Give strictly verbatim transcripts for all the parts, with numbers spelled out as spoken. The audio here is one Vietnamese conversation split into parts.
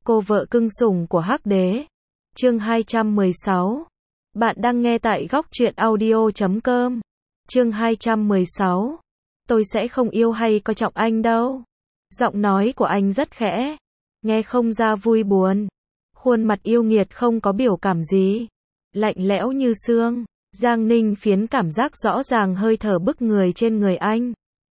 Cô vợ cưng sủng của Hắc Đế. Chương hai trăm mười sáu. Bạn đang nghe tại góc truyện audio chấm com. Chương hai trăm mười sáu. Tôi sẽ không yêu hay coi trọng anh đâu. Giọng nói của anh rất khẽ, nghe không ra vui buồn. Khuôn mặt yêu nghiệt không có biểu cảm gì, lạnh lẽo như xương. Giang Ninh Phiến cảm giác rõ ràng hơi thở bức người trên người anh,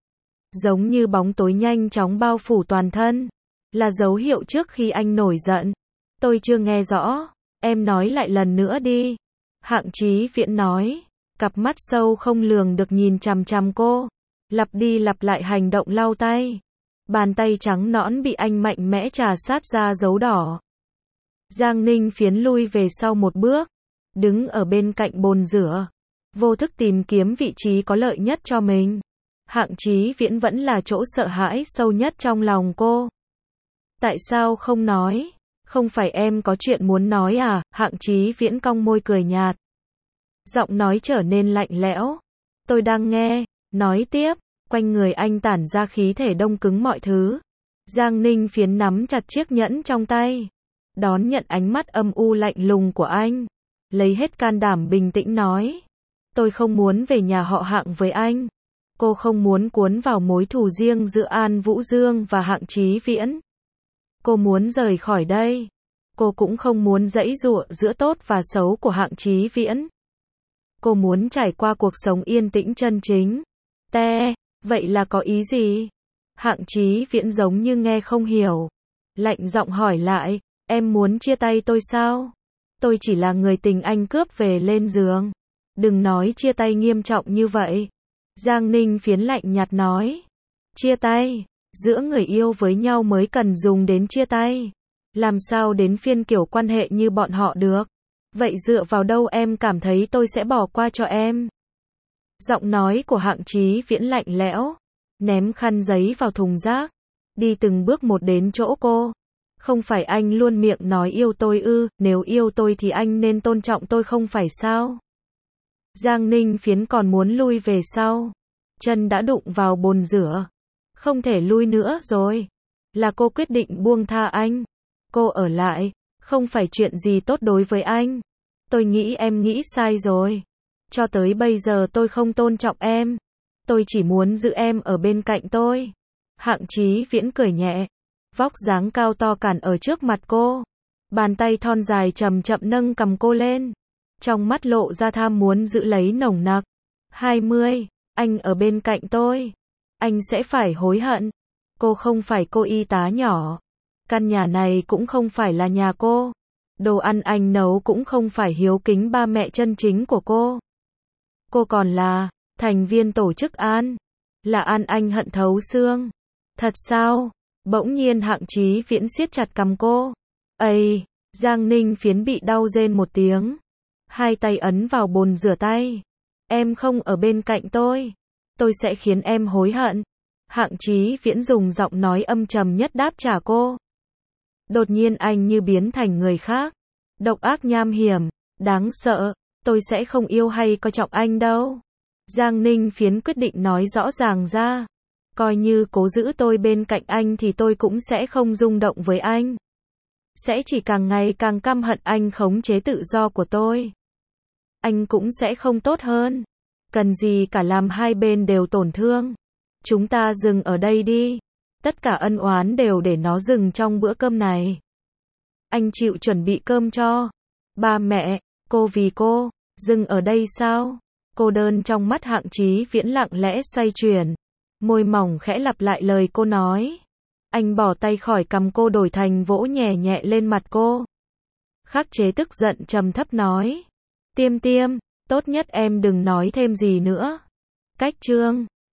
giống như bóng tối nhanh chóng bao phủ toàn thân, là dấu hiệu trước khi anh nổi giận. Tôi chưa nghe rõ, em nói lại lần nữa đi. Hạng Chí Viễn nói, cặp mắt sâu không lường được nhìn chằm chằm cô, lặp đi lặp lại hành động lau tay. Bàn tay trắng nõn bị anh mạnh mẽ trà sát ra dấu đỏ. Giang Ninh Phiến lui về sau một bước, đứng ở bên cạnh bồn rửa, vô thức tìm kiếm vị trí có lợi nhất cho mình. Hạng Chí Viễn vẫn là chỗ sợ hãi sâu nhất trong lòng cô. Tại sao không nói? Không phải em có chuyện muốn nói à? Hạng Chí Viễn cong môi cười nhạt, giọng nói trở nên lạnh lẽo. Tôi đang nghe. Nói tiếp. Quanh người anh tản ra khí thể đông cứng mọi thứ. Giang Ninh Phiến nắm chặt chiếc nhẫn trong tay, đón nhận ánh mắt âm u lạnh lùng của anh, lấy hết can đảm bình tĩnh nói, tôi không muốn về nhà họ Hạng với anh. Cô không muốn cuốn vào mối thù riêng giữa An Vũ Dương và Hạng Chí Viễn. Cô muốn rời khỏi đây. Cô cũng không muốn giãy giụa giữa tốt và xấu của Hạng Chí Viễn. Cô muốn trải qua cuộc sống yên tĩnh chân chính. Te, vậy là có ý gì? Hạng Chí Viễn giống như nghe không hiểu, lạnh giọng hỏi lại, em muốn chia tay tôi sao? Tôi chỉ là người tình anh cướp về lên giường. Đừng nói chia tay nghiêm trọng như vậy. Giang Ninh Phiến lạnh nhạt nói, chia tay? Giữa người yêu với nhau mới cần dùng đến chia tay. Làm sao đến phiên kiểu quan hệ như bọn họ được? Vậy dựa vào đâu em cảm thấy tôi sẽ bỏ qua cho em? Giọng nói của Hạng Chí Viễn lạnh lẽo, ném khăn giấy vào thùng rác, đi từng bước một đến chỗ cô. Không phải anh luôn miệng nói yêu tôi ư? Nếu yêu tôi thì anh nên tôn trọng tôi không phải sao? Giang Ninh Phiến còn muốn lui về sau, chân đã đụng vào bồn rửa, không thể lui nữa rồi. Là cô quyết định buông tha anh. Cô ở lại, không phải chuyện gì tốt đối với anh. Tôi nghĩ em nghĩ sai rồi. Cho tới bây giờ tôi không tôn trọng em. Tôi chỉ muốn giữ em ở bên cạnh tôi. Hạng Chí Viễn cười nhẹ, vóc dáng cao to cản ở trước mặt cô. Bàn tay thon dài chậm chậm nâng cầm cô lên, trong mắt lộ ra tham muốn giữ lấy nồng nặc. hai mươi, anh ở bên cạnh tôi, anh sẽ phải hối hận. Cô không phải cô y tá nhỏ. Căn nhà này cũng không phải là nhà cô. Đồ ăn anh nấu cũng không phải hiếu kính ba mẹ chân chính của cô. Cô còn là thành viên tổ chức An. Là An anh hận thấu xương. Thật sao? Bỗng nhiên Hạng Chí Viễn siết chặt cằm cô. Ây! Giang Ninh Phiến bị đau rên một tiếng, hai tay ấn vào bồn rửa tay. Em không ở bên cạnh tôi, tôi sẽ khiến em hối hận. Hạng Chí Viễn dùng giọng nói âm trầm nhất đáp trả cô. Đột nhiên anh như biến thành người khác, độc ác nham hiểm, đáng sợ. Tôi sẽ không yêu hay coi trọng anh đâu. Giang Ninh Phiến quyết định nói rõ ràng ra. Coi như cố giữ tôi bên cạnh anh thì tôi cũng sẽ không rung động với anh. Sẽ chỉ càng ngày càng căm hận anh khống chế tự do của tôi. Anh cũng sẽ không tốt hơn. Cần gì cả làm hai bên đều tổn thương. Chúng ta dừng ở đây đi. Tất cả ân oán đều để nó dừng trong bữa cơm này. Anh chịu chuẩn bị cơm cho ba mẹ, cô vì cô. Dừng ở đây sao? Cô đơn trong mắt Hạng Chí Viễn lặng lẽ xoay chuyển, môi mỏng khẽ lặp lại lời cô nói. Anh bỏ tay khỏi cằm cô đổi thành vỗ nhẹ nhẹ lên mặt cô. Khắc chế tức giận trầm thấp nói, Tiêm Tiêm, tốt nhất em đừng nói thêm gì nữa. Cách chương